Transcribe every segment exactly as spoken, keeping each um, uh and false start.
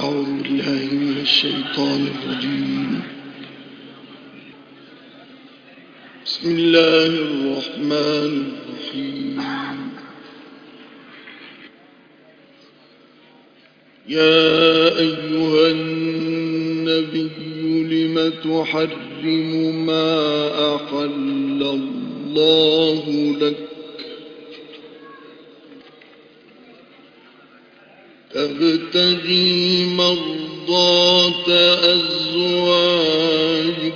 أعوذ بالله من الشيطان الرجيم. بسم الله الرحمن الرحيم. يا أيها النبي لم تحرم ما أحل الله لك تبتغي مرضات أزواجك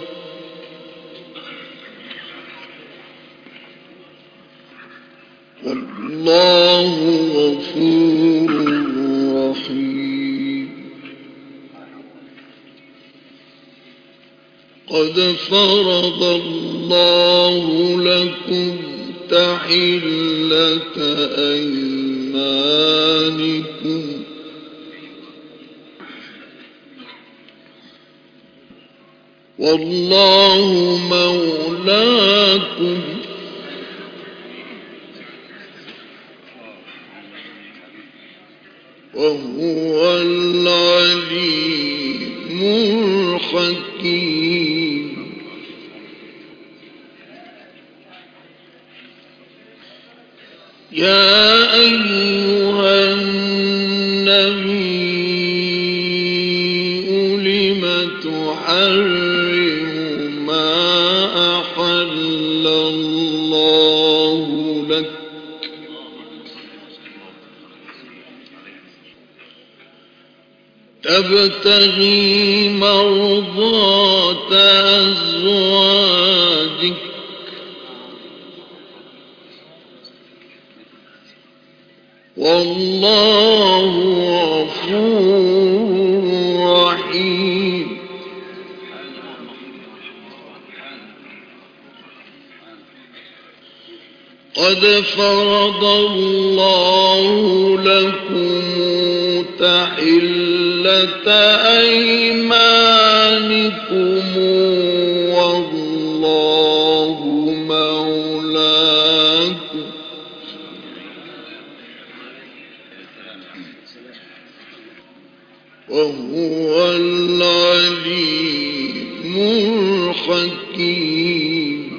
والله غفور رحيم. قد فرض الله لكم تحلة أيمانكم والله مولاكم وهو العليم الحكيم. يا أيها النبي لم تحرم ما أحل الله لك تبتغي مرضات أزواجك والله غفور رحيم. قد فرض الله لكم تحلة أيمانكم والله مولاكم وهو العليم الحكيم.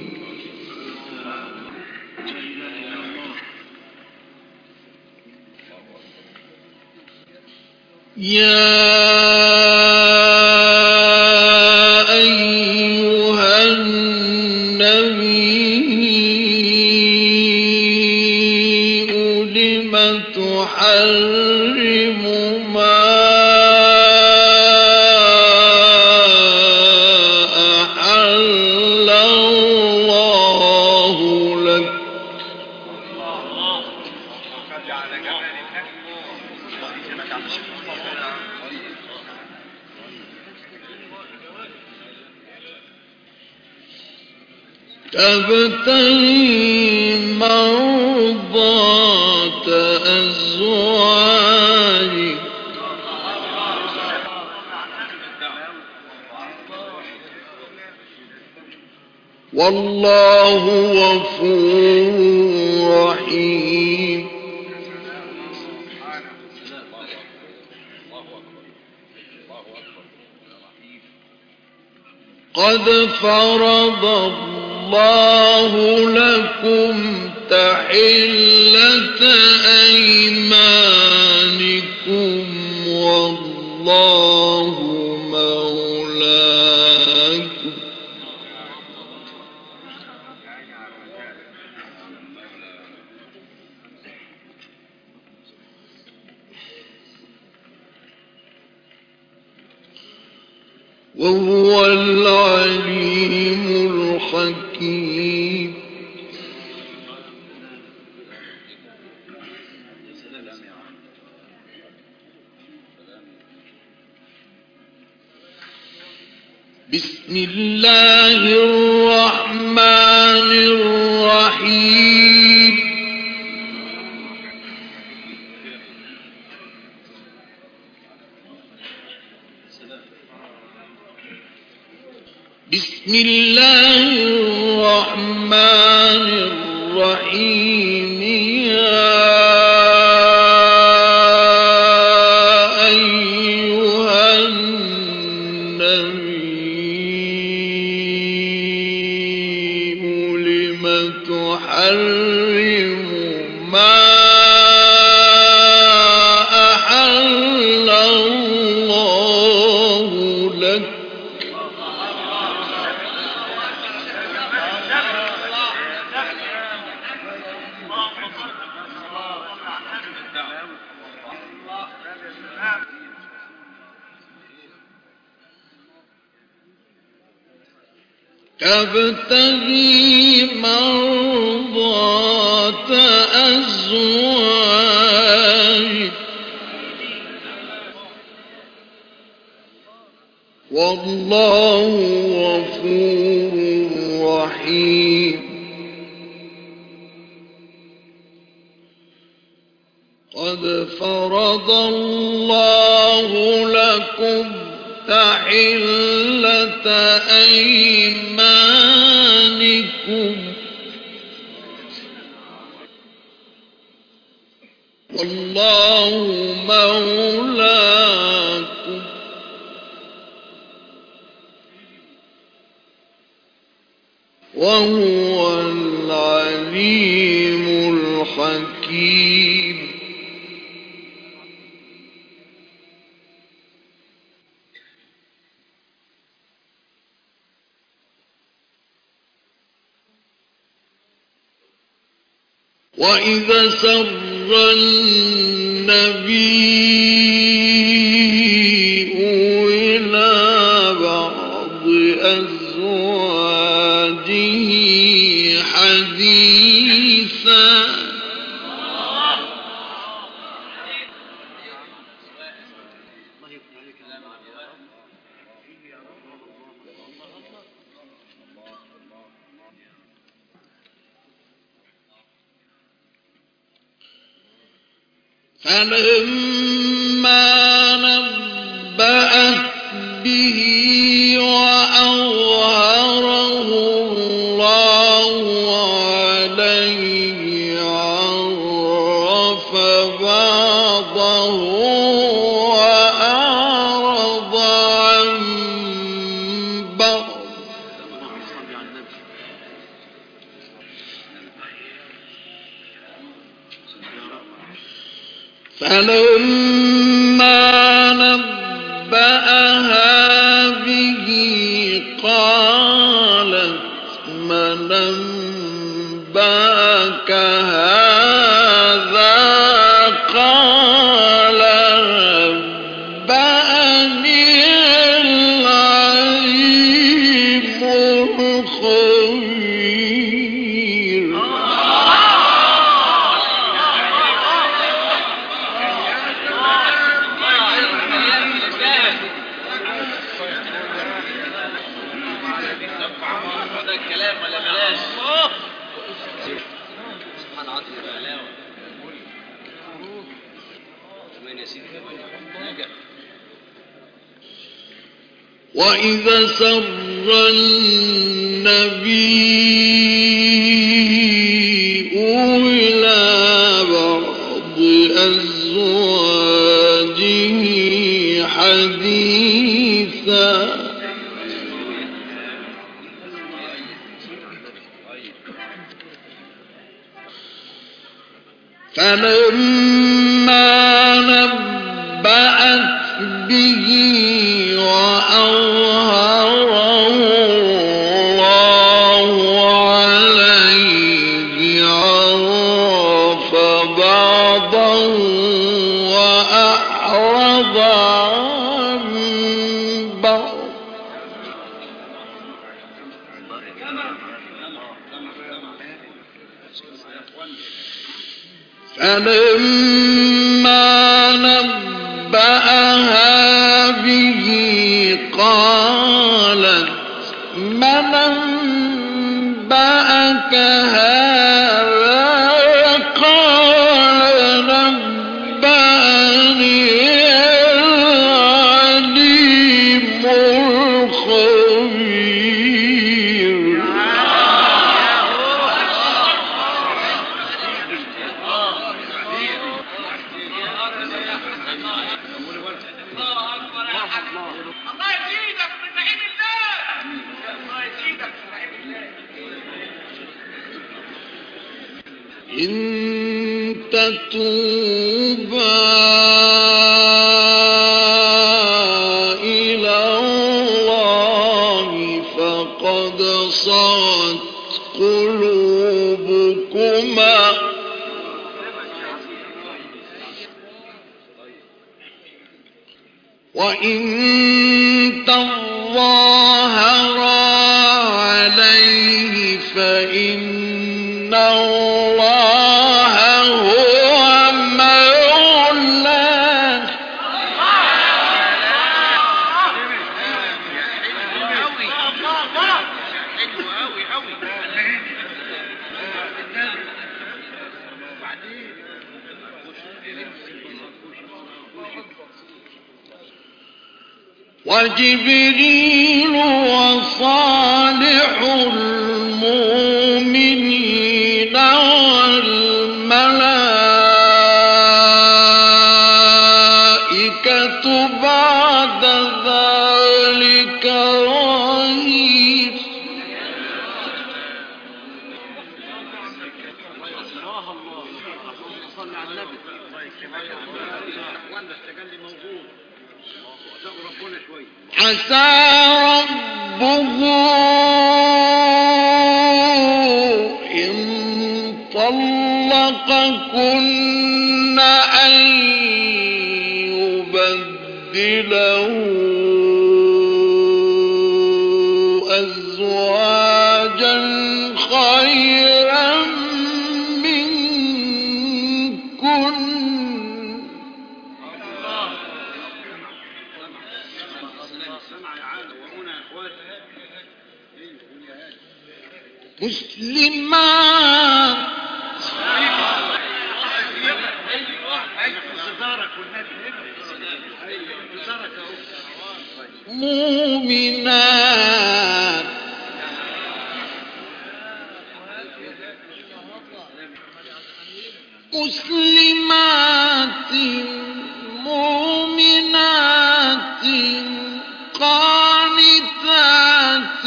يا أيها النبي لم تحرم ما أحل الله لك تبتغي مرضات أزواجك والله غفور رحيم. قد فرض الله لكم تحلة أيمانكم والله مولاكم وهو العليم الحكيم. بسم الله الرحمن الرحيم. بسم الله الرحمن الرحيم. يا أيها تبتغي مرضات أزواجك والله غفور رحيم. قد فرض الله لكم تحلة أيمانكم والله مولاكم وهو العليم الحكيم. وإذا سر النبي إلى بعض أزواجه حديثا فلما نبأت به وأظهره الله عليه عرف بعضه وأعرض عن بعض. فلما نبأها به قالت من أنبأك هذا قال نبأني العليم الخبير. وإذا سر النبي إلى بعض أزواجه حديثا فلما نبأت به وأظهره الله عليه عرف بعضه وأعرض عن بعض. فلما نبأها به قالت من أنبأك هذا قال نبأني العليم الخبير. إن تتوبا إلى الله فقد صغت قلوبكما وإن تظاهرا وجبريل وصالح المؤمنين والملائكة بعد ذلك ظهير. عسى ربه إن طلقكن أن يبدله أزواجا خيرا منكن مسلمات مؤمنات مسلمات مؤمنات قانتات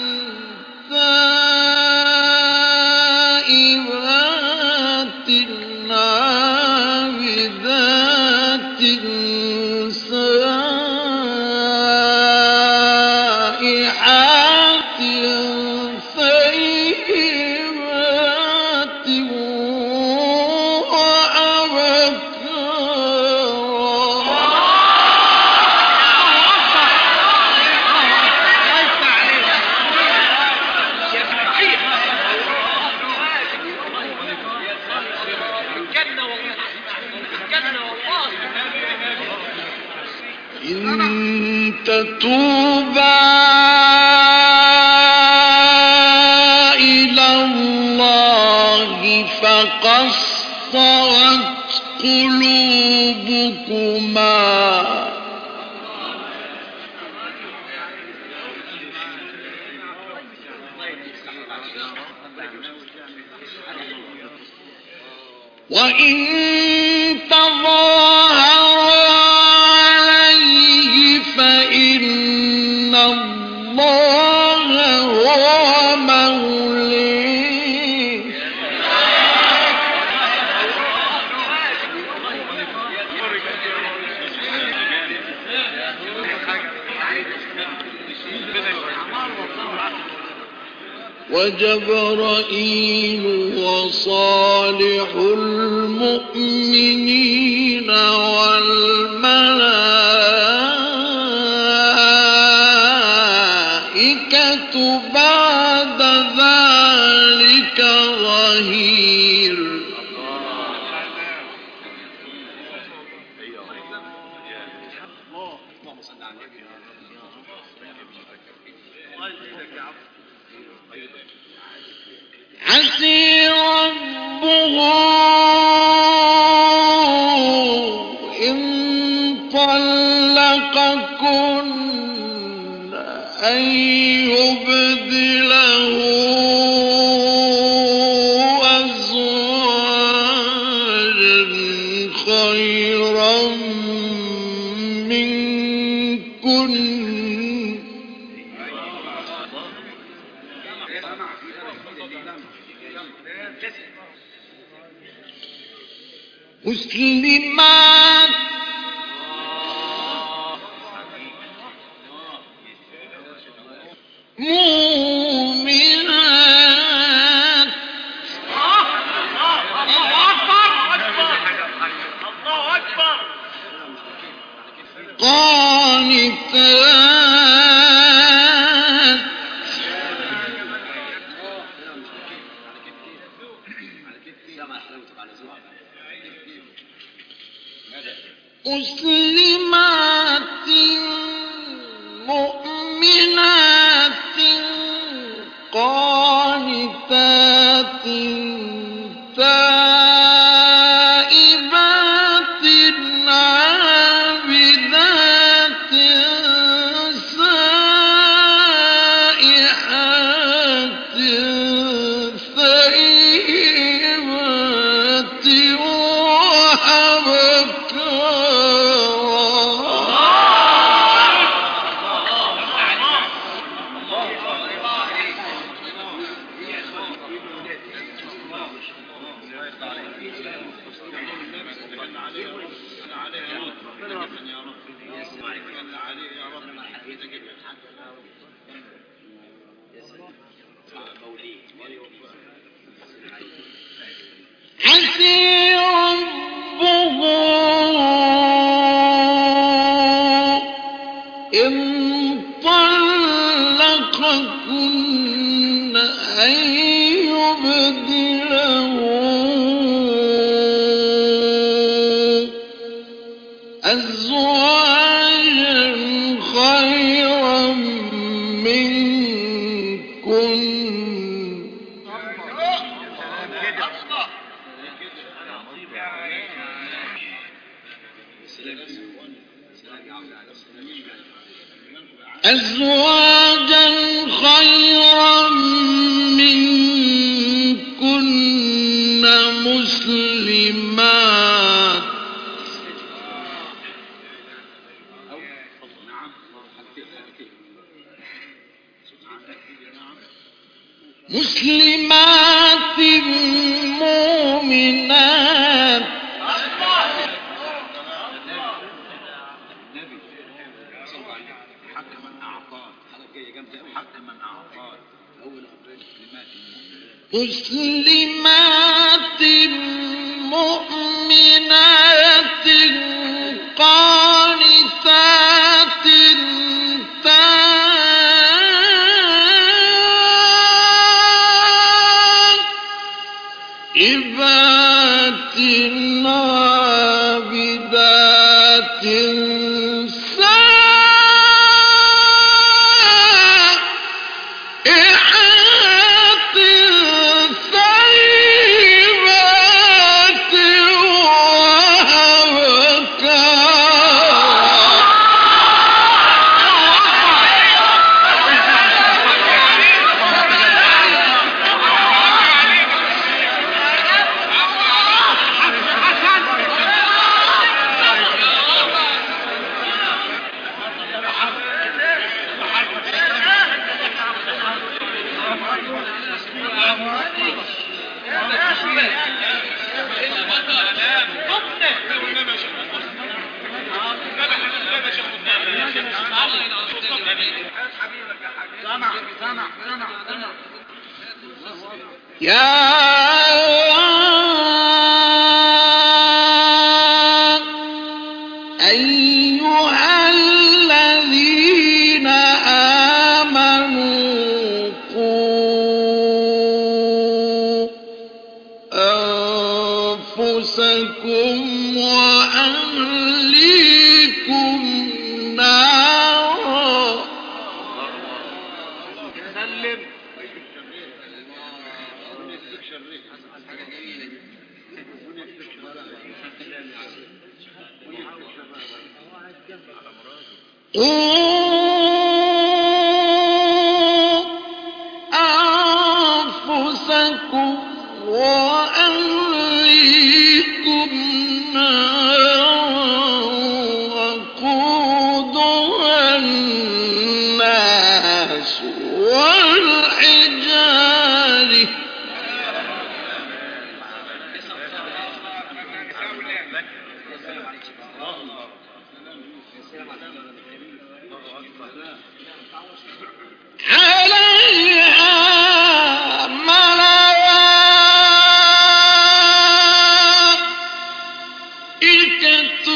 تائبات عابدات سائحات ثيبات إن تتوبا إلى الله فقد صغت قلوبكما وإن تظاهرا عليه فإن الله هو موليه وجبرائيل وصالح المؤمنين والملائكة بعد ذلك ظهير. عسى ربه إن طلقكن أن يبدله أزواجا خيرا منكن مسلمات مؤمنات قانتات مسلمات مؤمنات قانتات تائبات عسي ربه إن طلقكن أن يبدله أزواجا خيرا منكن أزواجا خيرا منكن مسلمات مسلمات مؤمنات مسلمات مؤمنات قانتات تائبات عابدات يا أيها الذين آمنوا قوا أنفسكم وأهليكم نارا أنفسكم وأهليكم نارا وقودها الناس والحجارة عليها ملائكة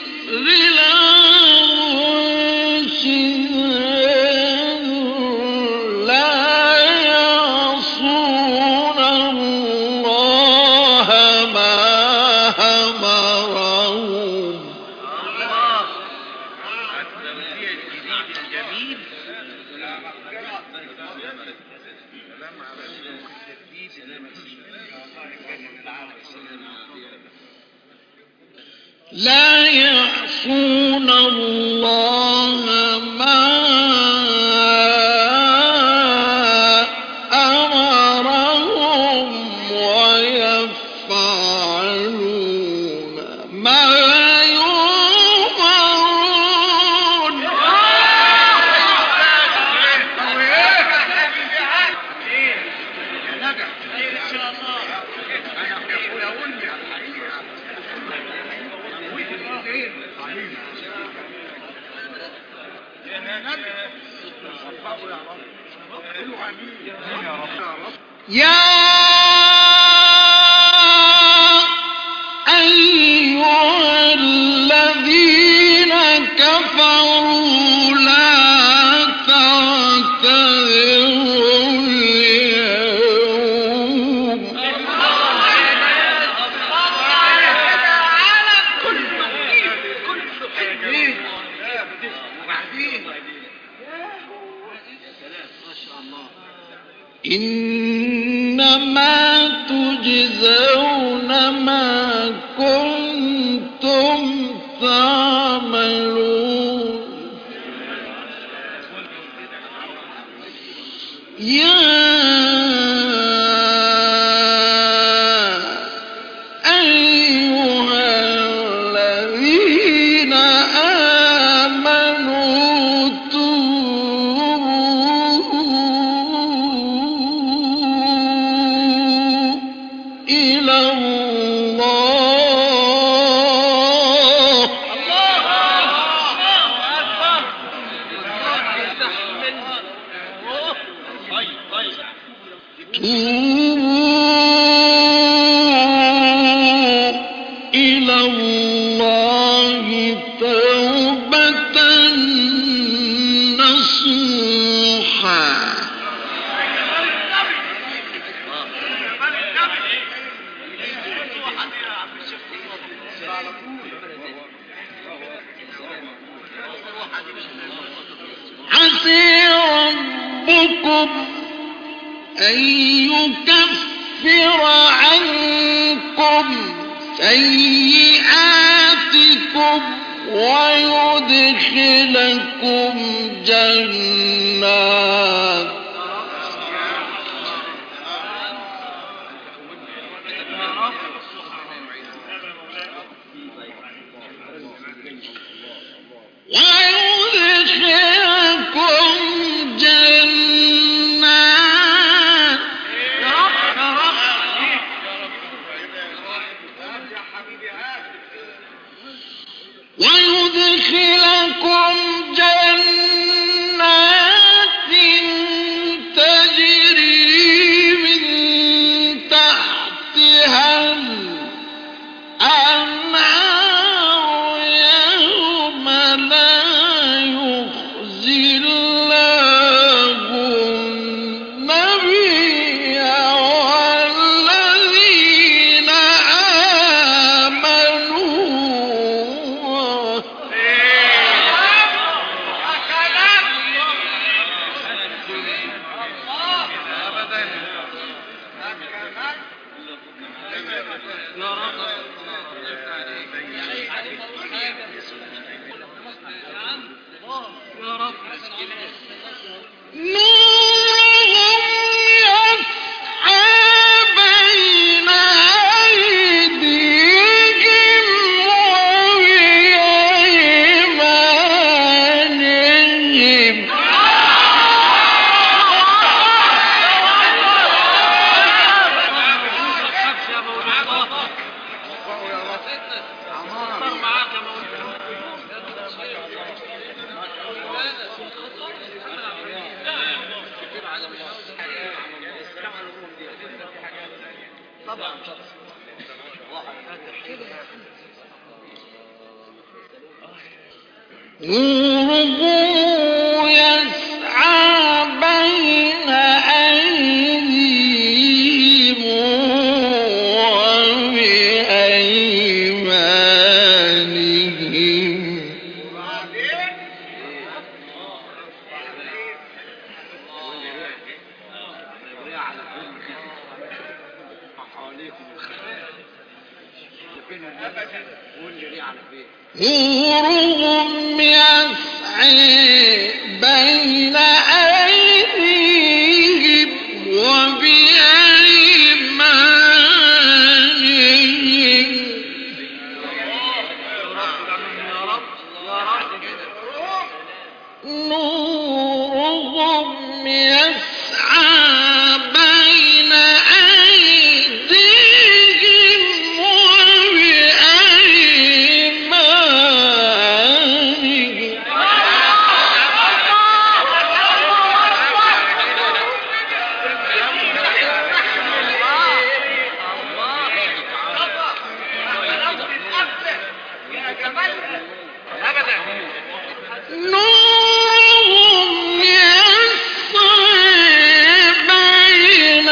غلاظ شداد لا يعصون الله ما أمرهم لا يعصون الله ما أمرهم ويفعلون ما يؤمرون يا أيها الذين كفروا لا تعتذروا اليوم إنما تجزون ما كنتم تعملون يا أيها الذين آمنوا توبوا إلى الله توبوا إلى الله توبة نصوحا عسى ربكم أن يكفر عنكم سيئاتكم ويدخلكم جنات ويدخلكم جنات ويدخلكم جنات تجري من تحتها الأنهار يوم لا يخزي الله النبي والذين آمنوا نورهم يسعى بين أيديهم وبأيمانهم نورهم يسعى بين أيديهم وبأيمانهم نورهم يسعى بين أيديهم وبأيمانهم نورهم يسعى بين أيديهم وبأيمانهم نورهم يسعى بين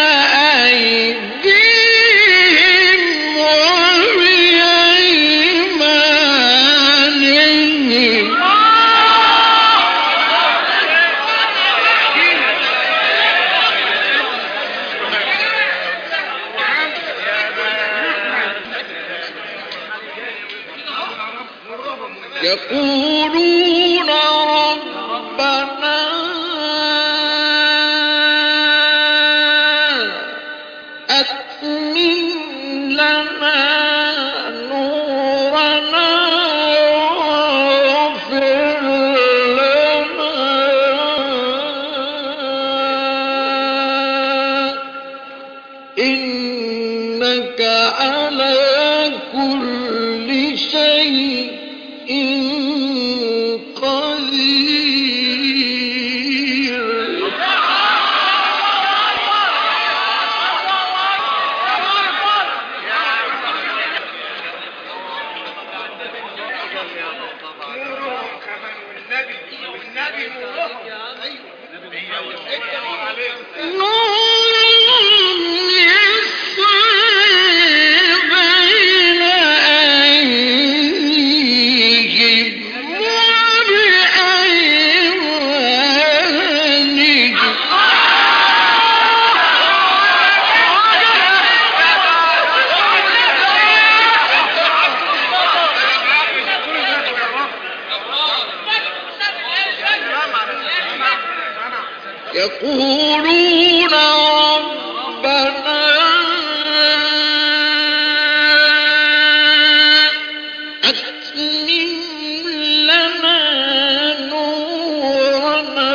أيديهم وبأيمانهم يقولون ربنا أتمم لنا نورنا واغفر لنا إنك على كل شيء قدير. نورهم يسعى بين أيديهم وبأيمانهم يقولون ربنا أتمم لنا نورنا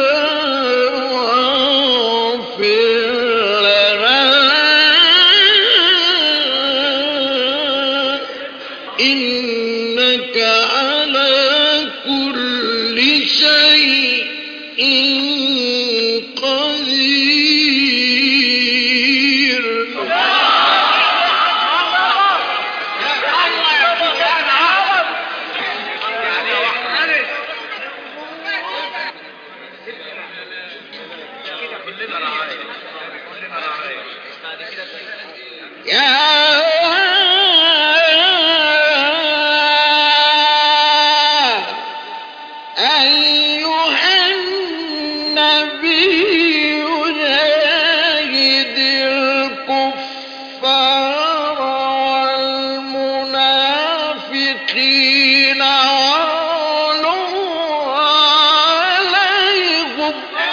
واغفر لنا إنك على كل شيء قدير. يا أيها النبي جاهد الكفار والمنافقين واغلظ عليهم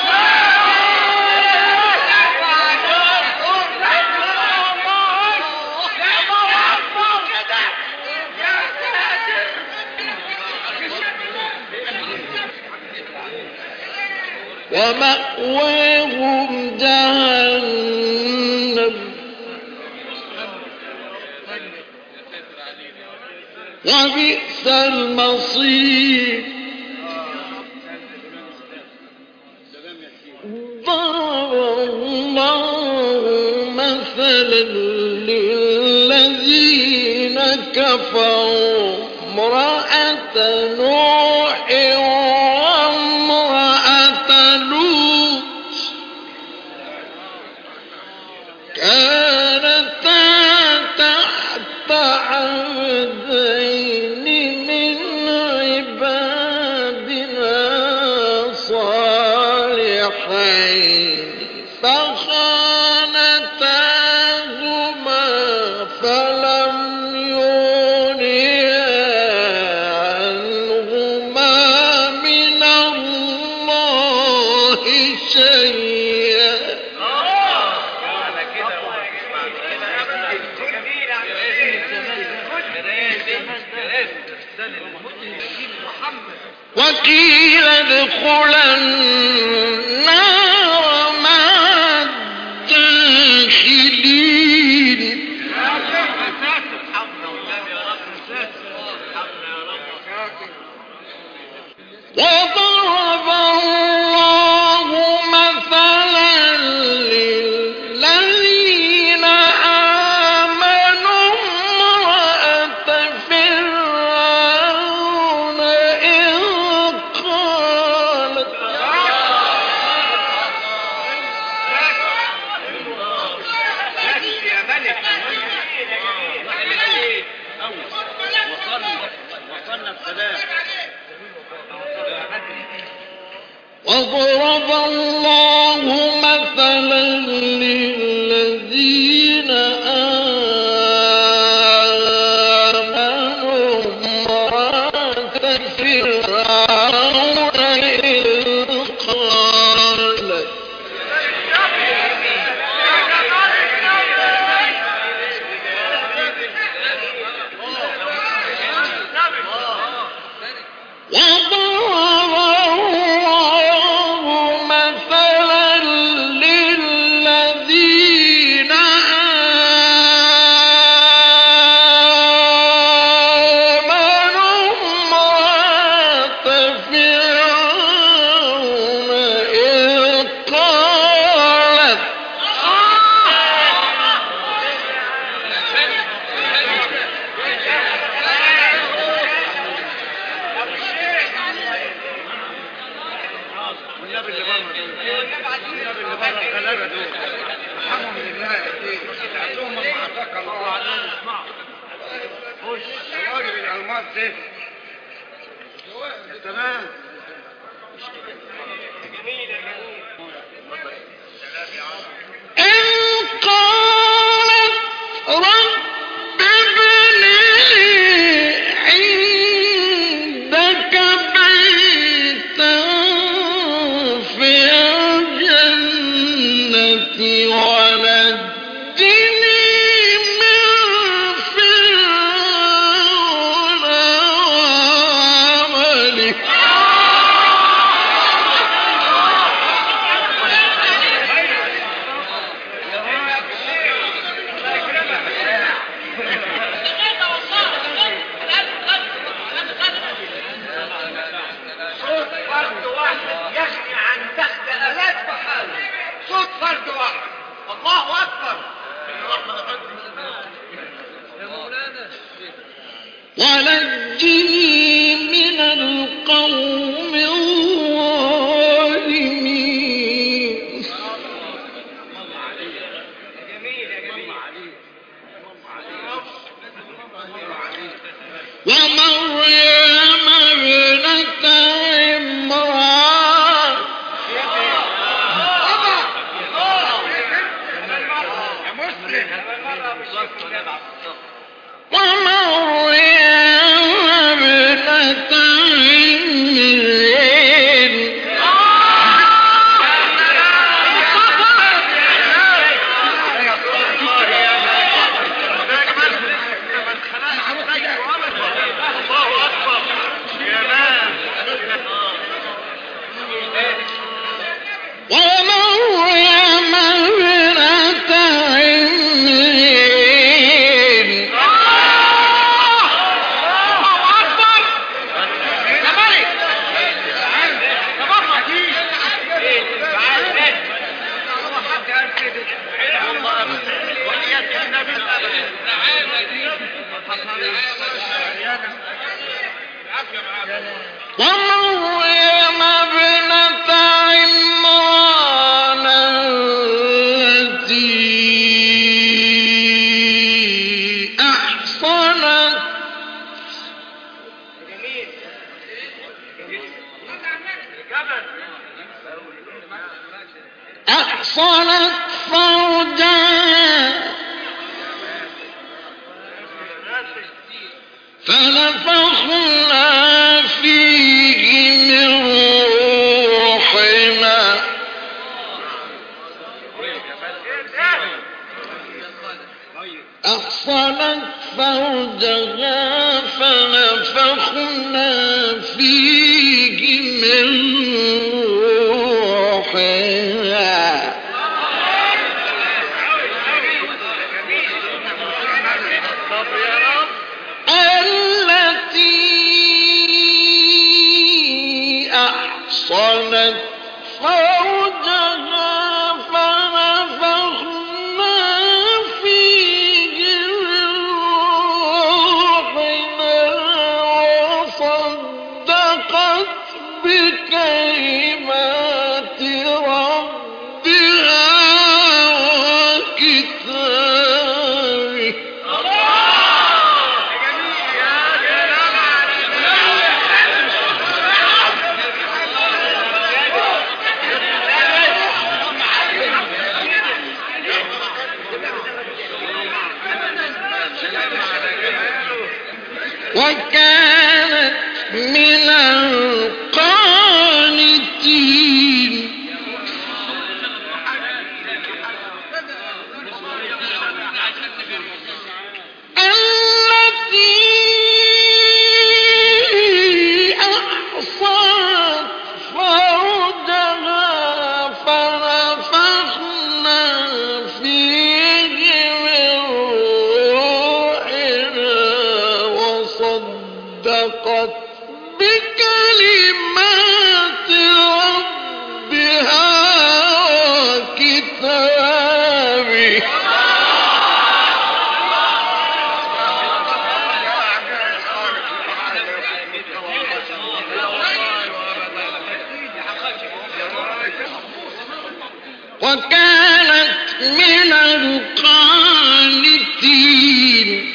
ومأواهم جهنم وبئس المصير. ضرب الله مثلا للذين كفروا امرأة نوح وامرأة لوط كانتا تحت عبدين من عبادنا صالحين فخانتاهما فلم يغنيا عنهما من الله شيئا وقيل ادخلا النار مع الداخلين. وضرب الله مثلا للذين آمنوا امرأة فرعون وضرب الله مثلا للذين آمنوا امرأة فرعون إذ قالت ونجني من القوم الظالمين ومريم ابنة عمران ومريم ابنة عمران ومريم ابنة عمران ومريم ابنة عمران التي أحصنت أحصنت فرجها فنفخنا فيه من روحنا أحصنت فرجها فنفخنا فيه من روحنا التي أحصنت فرجها فنفخنا فيه من روحنا وصدقت بكلمات ربها وكتابه من القانتين بكلمات ربها وكتابه وكانت من القانتين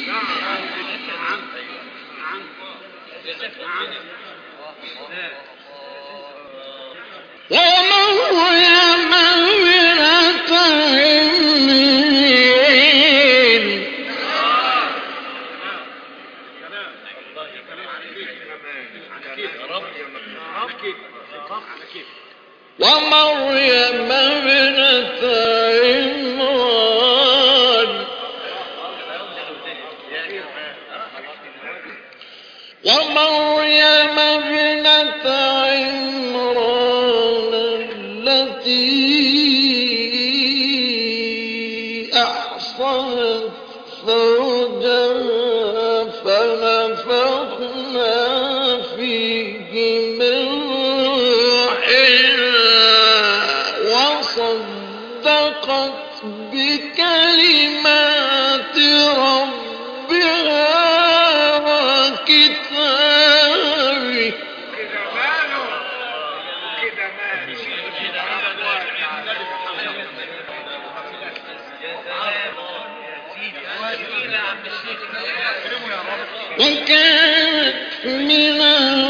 ومريم ابنة عمران ومريم ابنة عمران ومريم ابنة عمران التي أحصنت فرجها فنفخنا فيه من روحنا وصدقت بكلمات ربها وكتابه وكانت من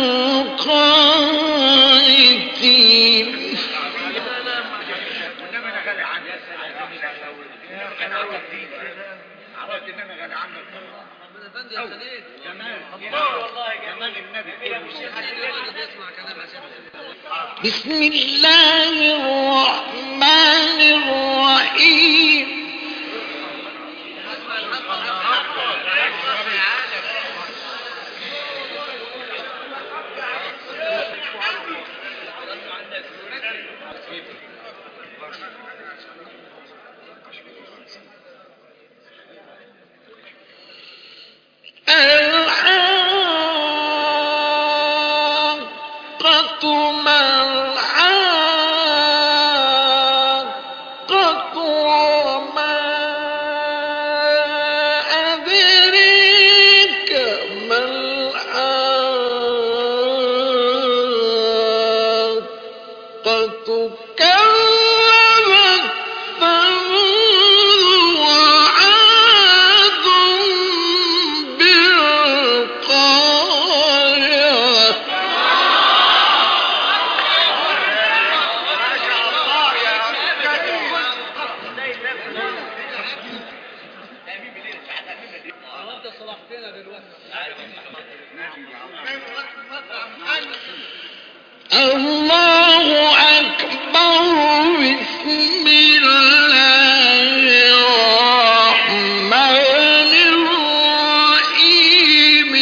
القانتين بسم الله الرحمن الرحيم الحاقة ما الحاقة وما أدريك ما الحاقة كذبت ثمود وعاد بالقارعة الله أكبر بسم الله الرحمن الرحيم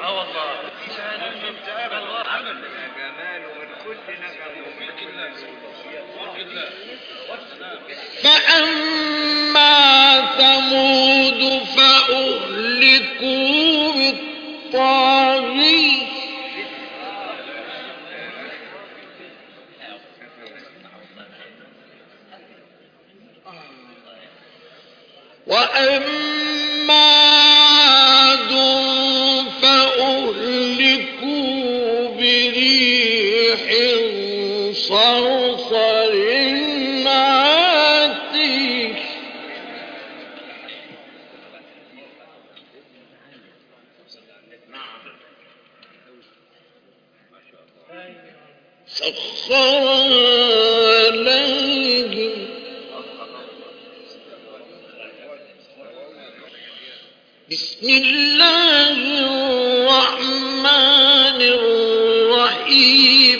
اه والله عمل جمال ومن كل نجم ومن كل فأما ثمود فأهلكوا بالطاغية وأما عاد فأهلكوا بريح صرصر عاتيه سخر عليهم بسم الله الرحمن الرحيم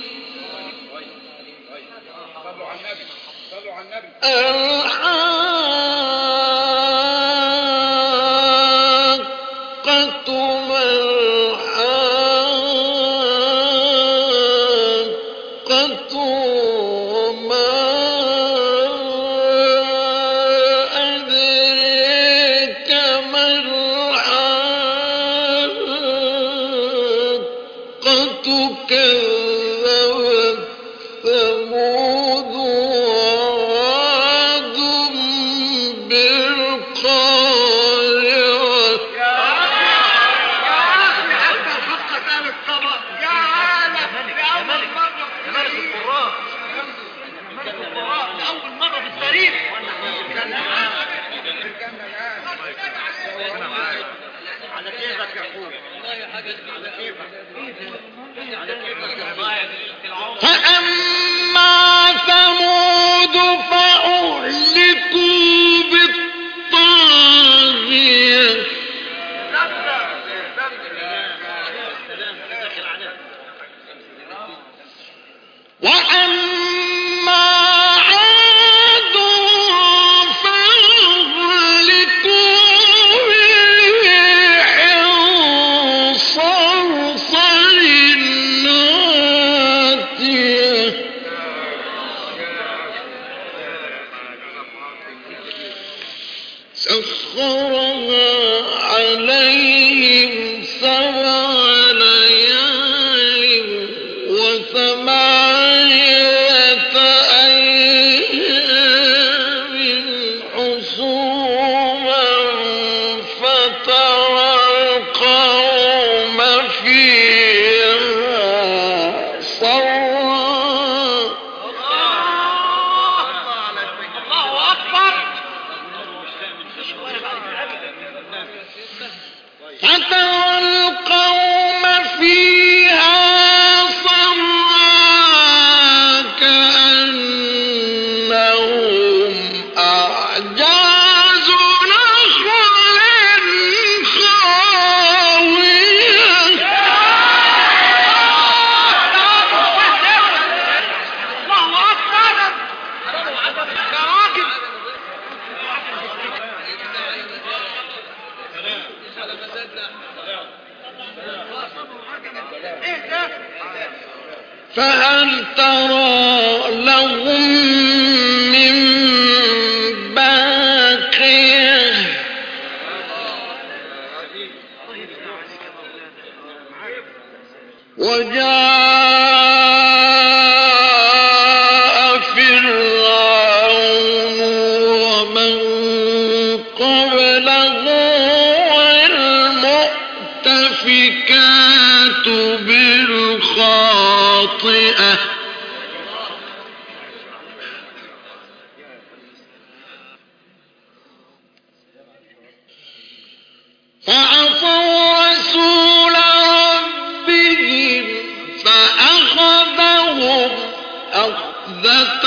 الحاقة ما الحاقة وما أدريك ما الحاقة كذبت ثمود وعاد بالقارعة لأول مرة في التاريخ على كيفك يا أخوي والله حاجة على كيفك على كيفك يا ضايع فأما ثمود فأهلكوا بالطاغية وأما عاد فأهلكوا بريح صرصر عاتية سخرها عليهم سبع ليال وثمانية أيام حسوما فترى القوم فيها صرعا الله أكبر فترى القوم فيها صرعا كأنهم أعجاز نخل خاوية الله أكبر يا راجل ايه ده فهل ترى لهم من باقية وجاء فرعون ومن قبله والمؤتفكات بالخاطئة فعصوا رسول ربهم فأخذهم أخذة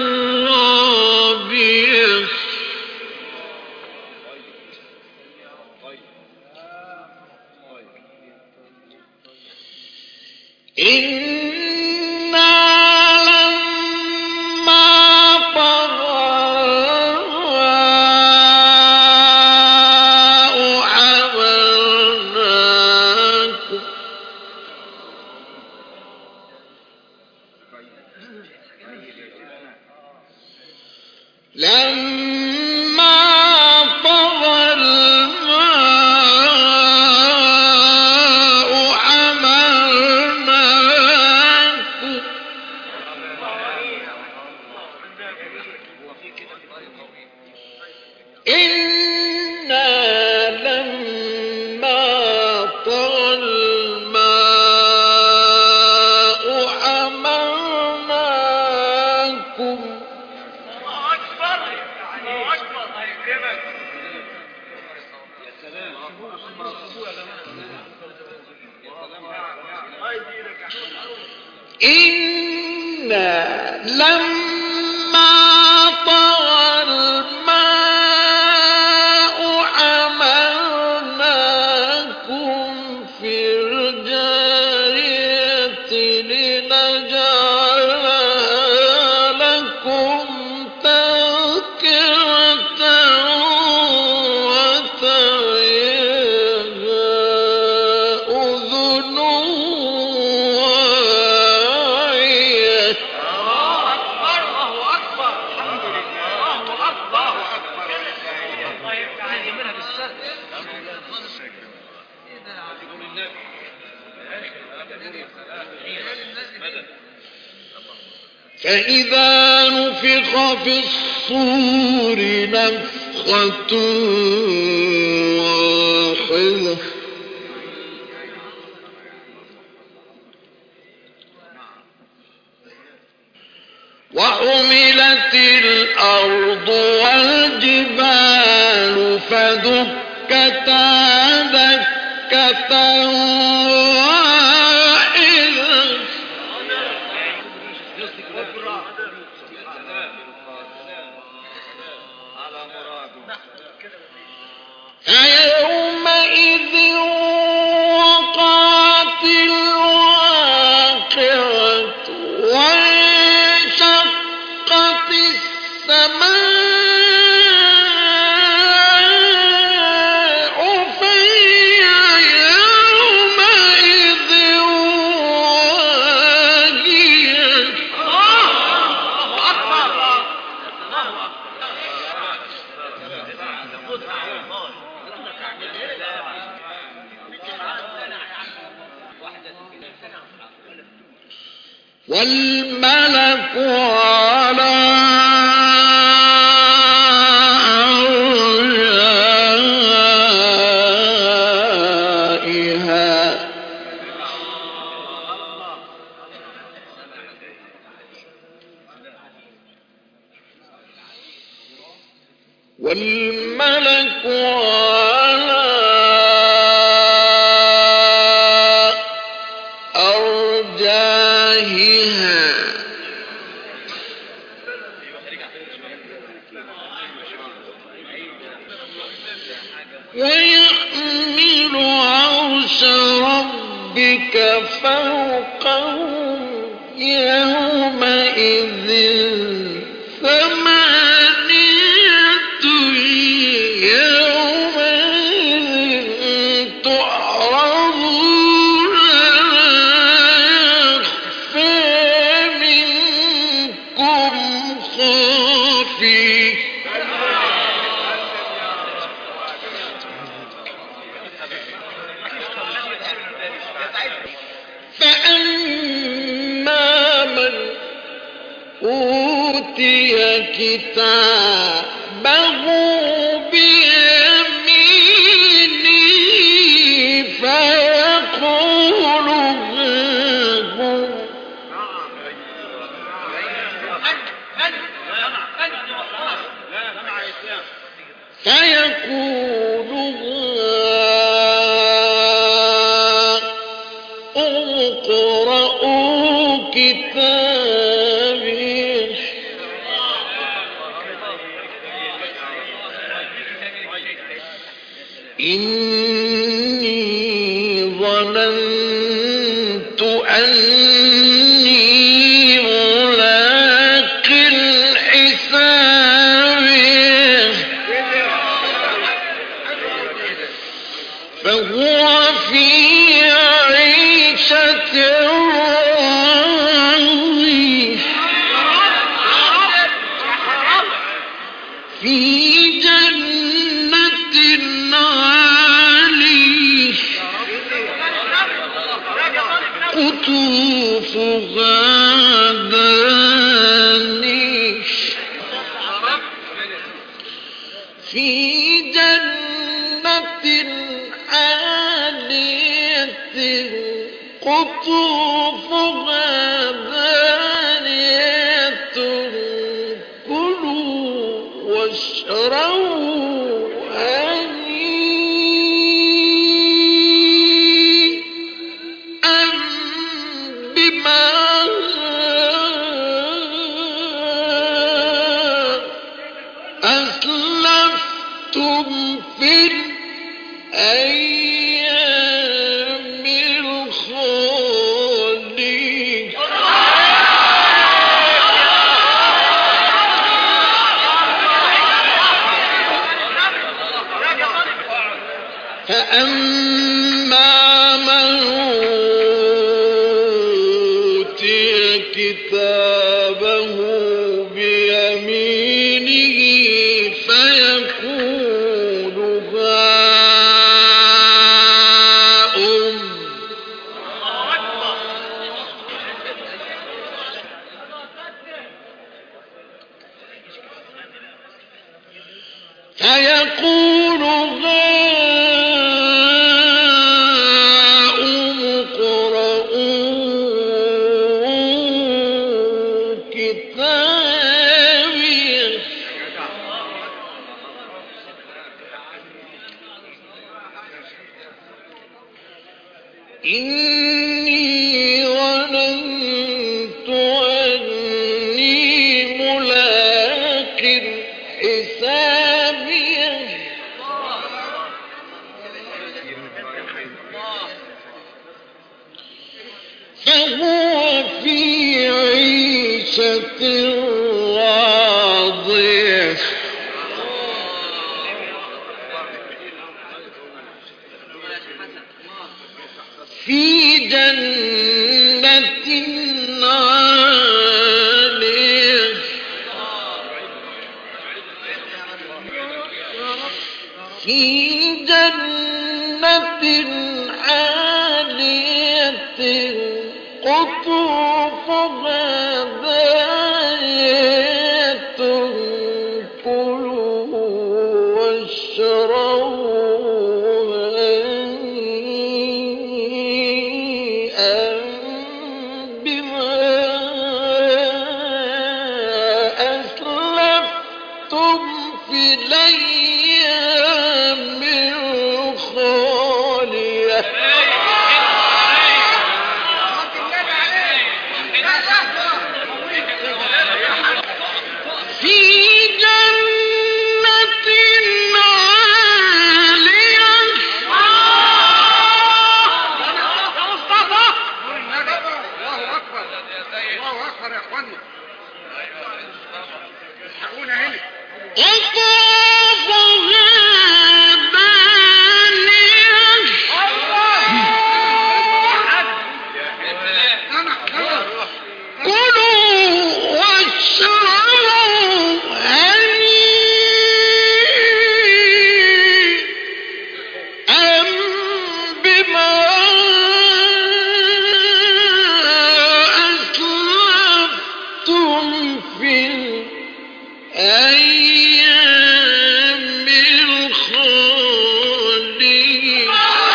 رابية إنا لما طغى الماء حملناكم لما طغى الماء حملناكم إنا لما طغى الماء حملناكم إنا لما طغى الماء حملناكم في الجارية لنجعلها لكم تذكرة وتعيها أذن واعية. فإذا نفخ في الصور نفخة واحدة وحملت الأرض والجبال فدكتا دكة واحدة فيومئذ وقعت الواقعة وانشقت السماء فهي يومئذ واهية. والملك على أرجائها والملك على أرجائها ويحمل عرش ربك فوقهم يومئذ ثمانية يومئذ تعرضون لا يخفى منكم خافي. فأما من أوتي كتابه بيمينه فيقول هاهم فيقول اقرءوا كتابي إني ظننت أني ملاق حسابي فهو في عيشة راضية قطوفها دانش في جنة عالية قطوفها دانية كلوا واشربوا هنيئا بما أسلفتم في الأيام الخالية. فأما من أوتي كتابه بيمينه فيقول هاؤم فيقول هاؤم اقرءوا كتابيه إني ظننت أني ملاق حسابيه فهو في عيشة راضية في جنة عالية في جنة عالية قطوفها دانية كلوا واشربوا هنيئا بما أسلفتم في الأيام الخالية. في جنة عالية الله أكبر الله أكبر يا أخوانا الحقونا هنا قطوفها دانية كلوا واشربوا هنيئا بما أسلفتم في الأيام الخالية.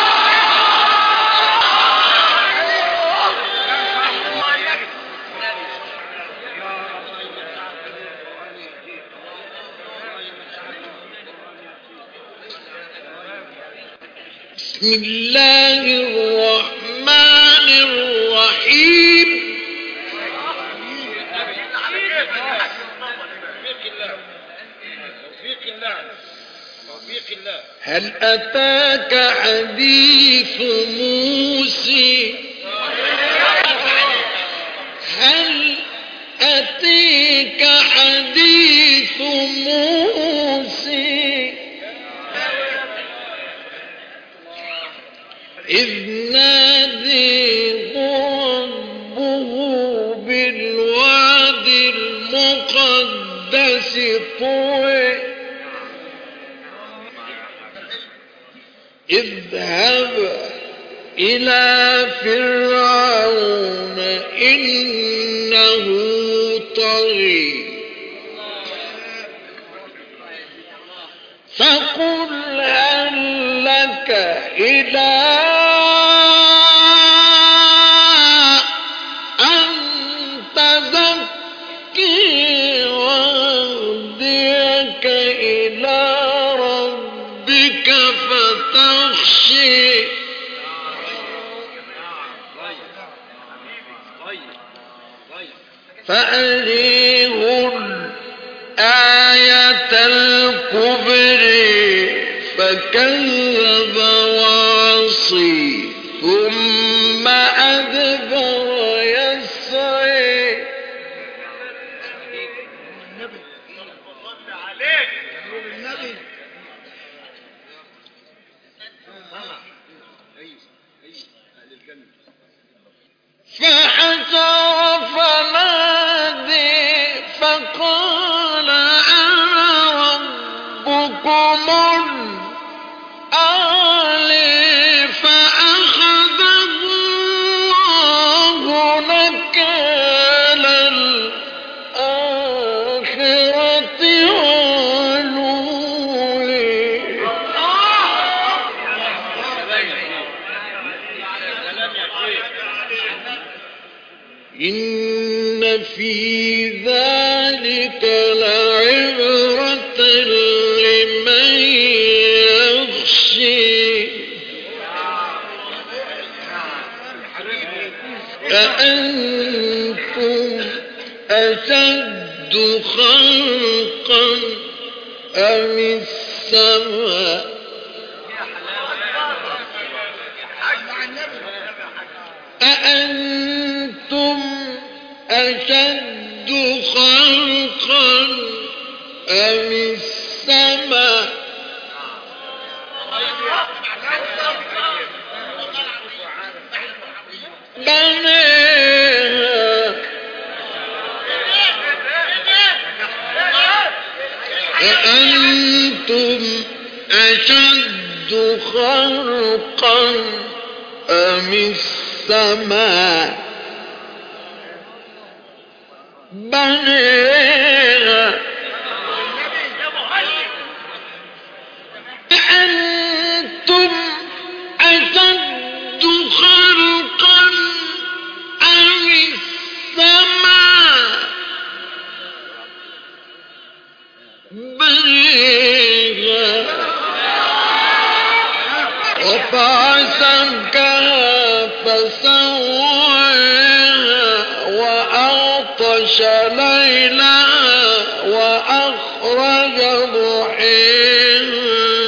بسم الله الرحمن الرحيم. هل أتاك حديث موسى هل أتيك حديث موسى إذ ناديه ربه بالواد المقدس طوى اذهب إلى فرعون إنه طغي فقل هل لك إلى أن تزكي وأهديك إلى ربك فتخشي فأريه الآية الكبرى فكذب وعصي ثم أدبر يسعي فحشر فنادي فقال أنا ربكم الأعلى فأخذه الله نكال الآخرة والأولى إن في ذلك لعبرة لمن يخشى أأنتم أشد خلقا أم السماء أأنتم أشد خلقا أم السماء بناها أأنتم أشد خلقا أم السماء بناها أأنتم أشد خلقا أم السماء بناها رفع سمكها فسواها وأغطش ليلها وأخرج ضحيها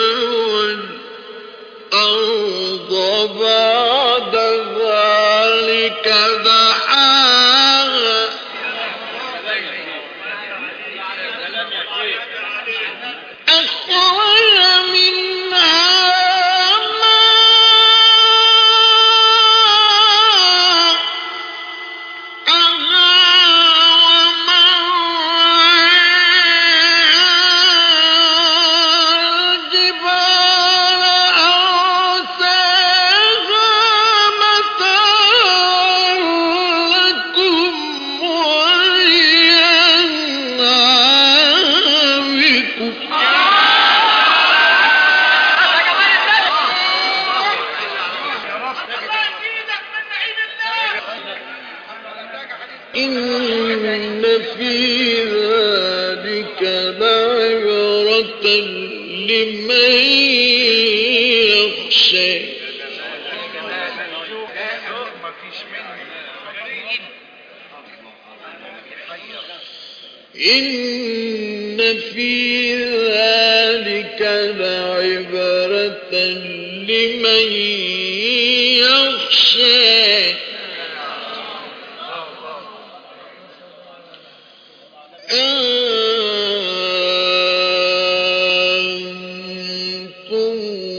والأرض بعد ذلك دحاها أخرج منها إن في ذلك لعبرة لمن يخشى إن في ذلك لعبرة لمن يخشى أنتم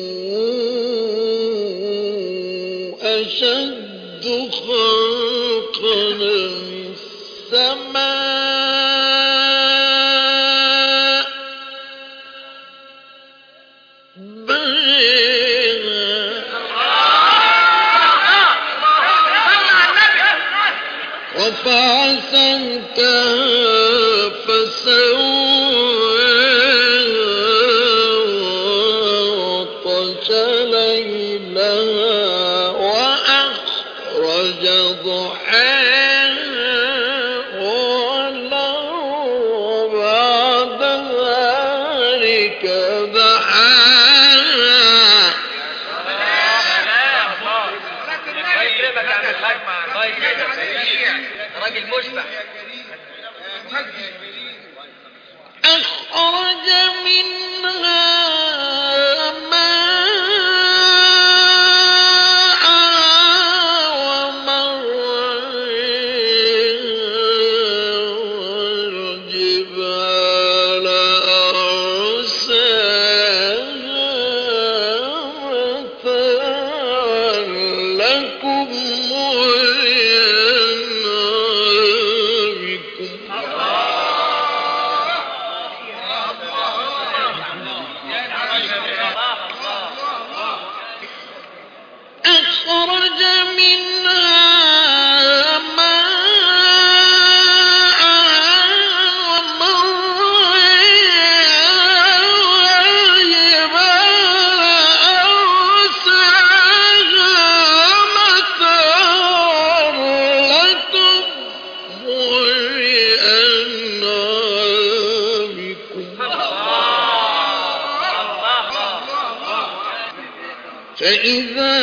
أشد خلقا من السماء بناها رفع سمكها فسواها وأغطش ليلها وأخرج ضحاها والأرض بعد ذلك دحاها. راجل مشبع. أخرج منها ماءها ومرعاها والجبال أرساها متاعا لكم أخرج منها ماءها ومرعاها والجبال أرساها متاعا لكم ولأنعامكم. فإذا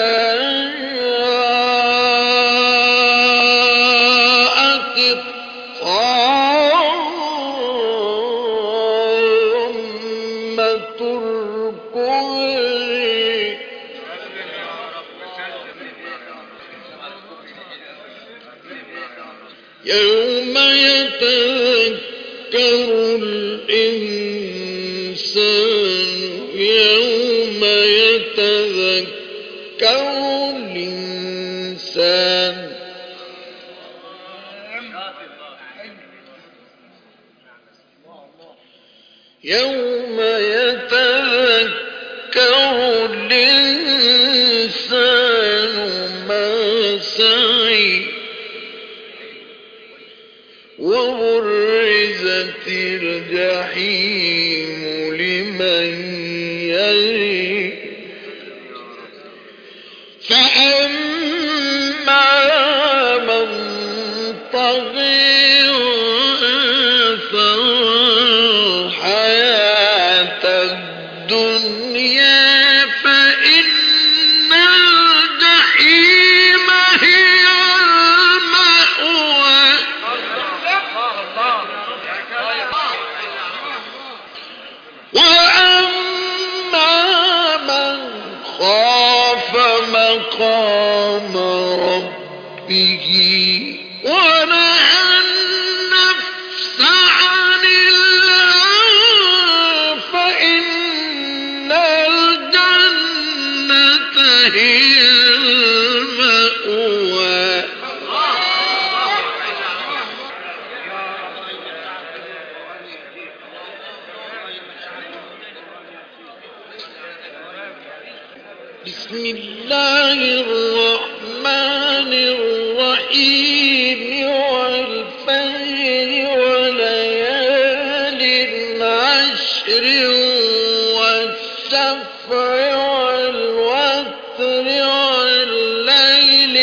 جاءت الطامة الكبرى يوم يتذكر الإنسان يوم يتذكر الإنسان يوم يتذكر الإنسان ما سعي وبرزت الجحيم لمن يري فأما من طغى وآثر الحياة الدنيا فإن الجحيم هي المأوى. وأما من خاف مقام ربه ونهى النفس عن الهوى فإن الجنة هي المأوى. بسم الله الرحمن الرحيم والفجر وليال عشر والشفع والوتر والليل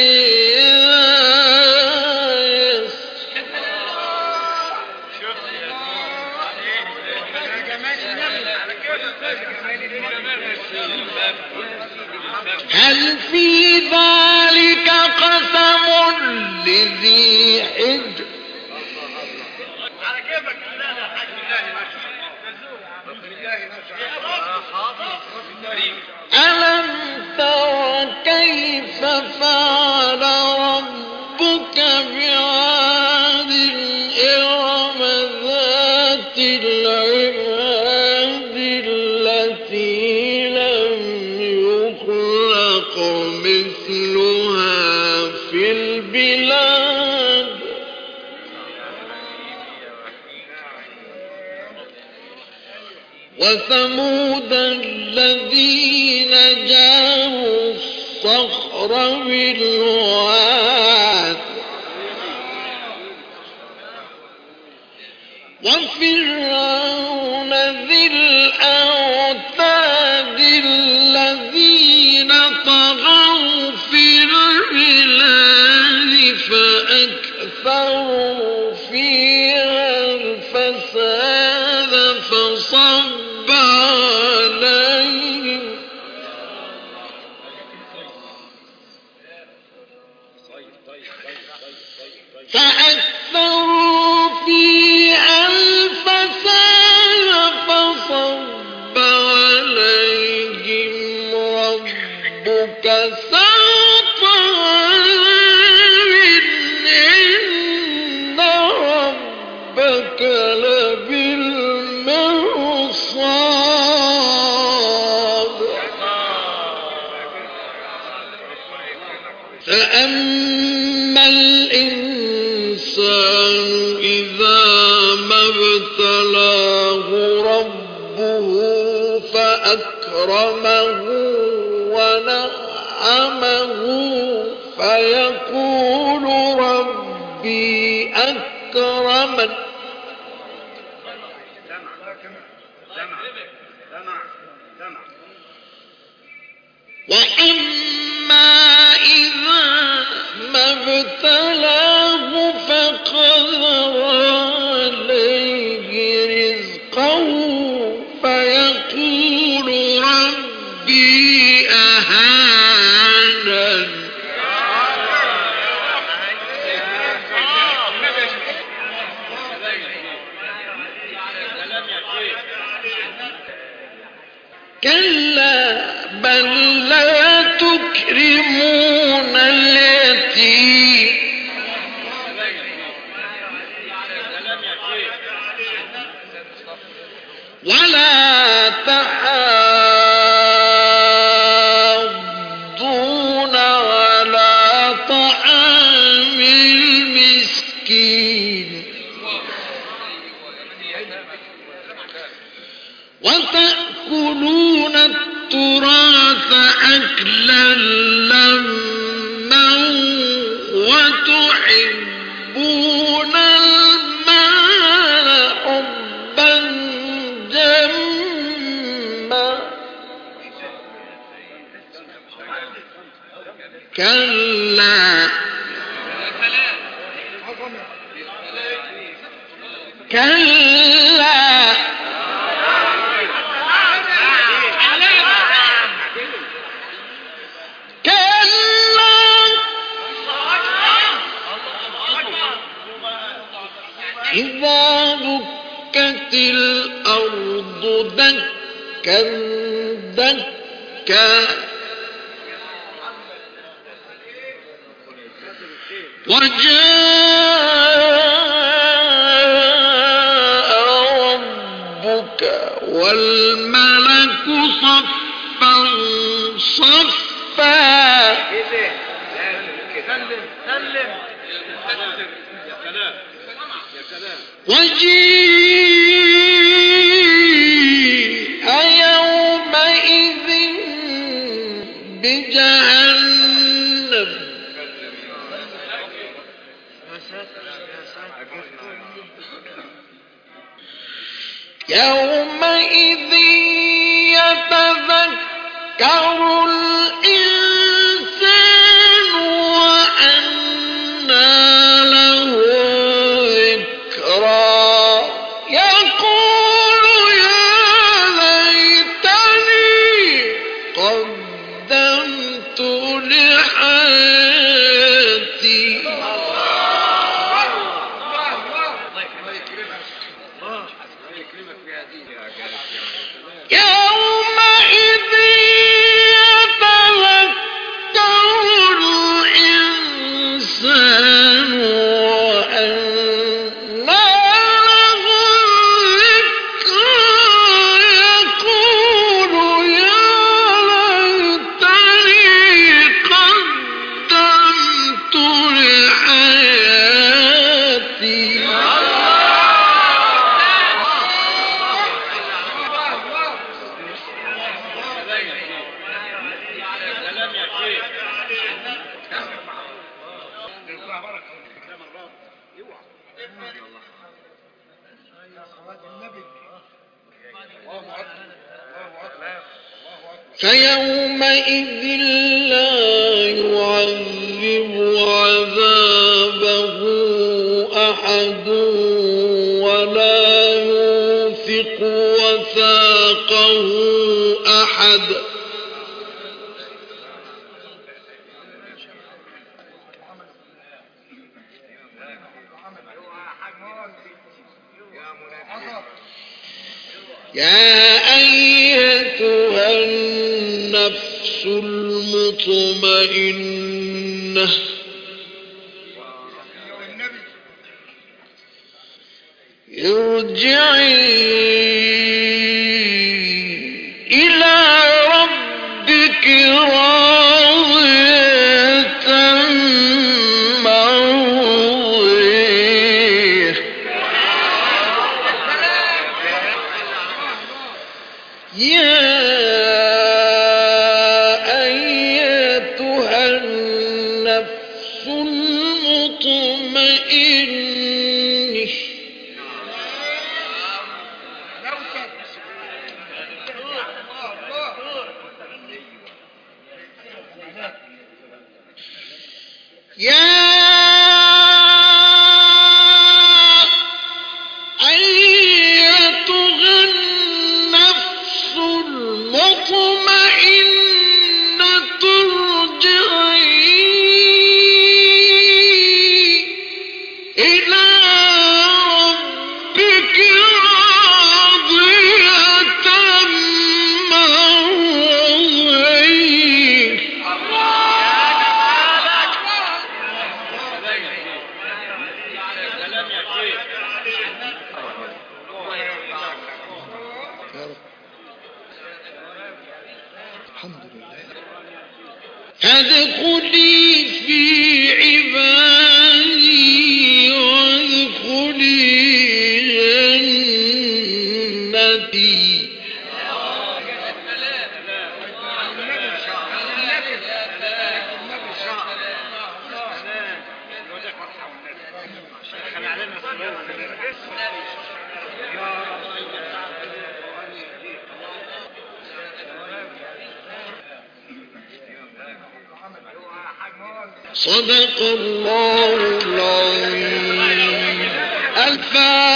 هل في ذلك قسم لذي حجر. على كيفك. ألم تر كيف فعل ربك بعاد إرم ذات العماد التي لم يخلق مثلها في البلاد وثمود الذين جابوا الصخر بالواد وفرعون ذي الأوتاد الذين طغوا في البلاد فأكثروا فيها الفساد فصب عليهم فأكثروا فيها الفساد فصب عليهم ربك سوط عذاب إن ربك لبالمرصاد فأما الإنسان إذا ما ابتلاه ربه فأكرمه ونعمه فيقول ربي أكرمن وأما إذا ما ابتلاه فقدر عليه رزقه فيقول ربي أهانن كلا بل لا تكرمون اليتيم ولا تحاضون على طعام المسكين وتأكلون التراث أكلا لما وتحبون المال حبا جما كلا كلا إذا دكت الأرض دكا دكا وجاء ربك والملك صفا صفا وجيء يومئذ بجهنم يومئذ يتذكر الإنسان وأنى له ذكرى يقول يا ليتني قدمت لحياتي يومئذ يتذكر الإنسان وأنى له الذكرى يقول يا ليتني قدمت لحياتي فيومئذ لا يعذب عذابه أحد ولا يوثق وثاقه أحد. يا أيتها النفس المطمئنة ارجعي إلى ربك راضية مرضية. يا أيتها النفس المطمئنة يا أيتها النفس المطمئنة ارجعي إلى ربك راضية مرضية. الحمد لله. فادخلي في عبادي وادخلي جنتي. صدق الله العظيم. الفاتحة.